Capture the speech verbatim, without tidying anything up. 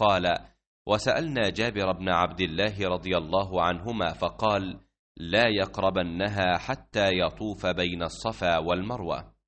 قال: وسألنا جابر بن عبد الله رضي الله عنهما فقال: لا يقربنها حتى يطوف بين الصفا والمروة.